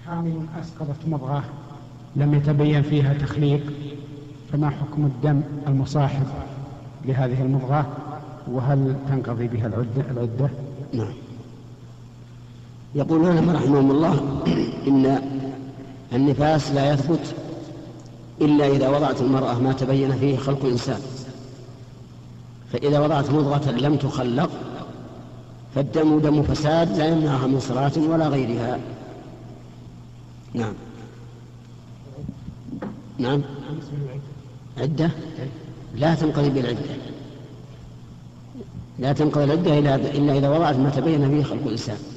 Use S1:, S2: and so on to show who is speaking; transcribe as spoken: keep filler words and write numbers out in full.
S1: حامل أسقطت مضغة لم يتبين فيها تخليق، فما حكم الدم المصاحب لهذه المضغة، وهل تنقضي بها العدة, العدة؟
S2: نعم. يقول العلماء رحمهم الله إن النفاس لا يثبت إلا إذا وضعت المرأة ما تبين فيه خلق الإنسان، فإذا وضعت مضغة لم تخلق فالدم دم فساد لا يمنعها من صلاة ولا غيرها. نعم. نعم. عدة لا تنقضي بالعدة، لا تنقضي العدة إلا إذا وضعت ما تبين فيه خلق الإنسان.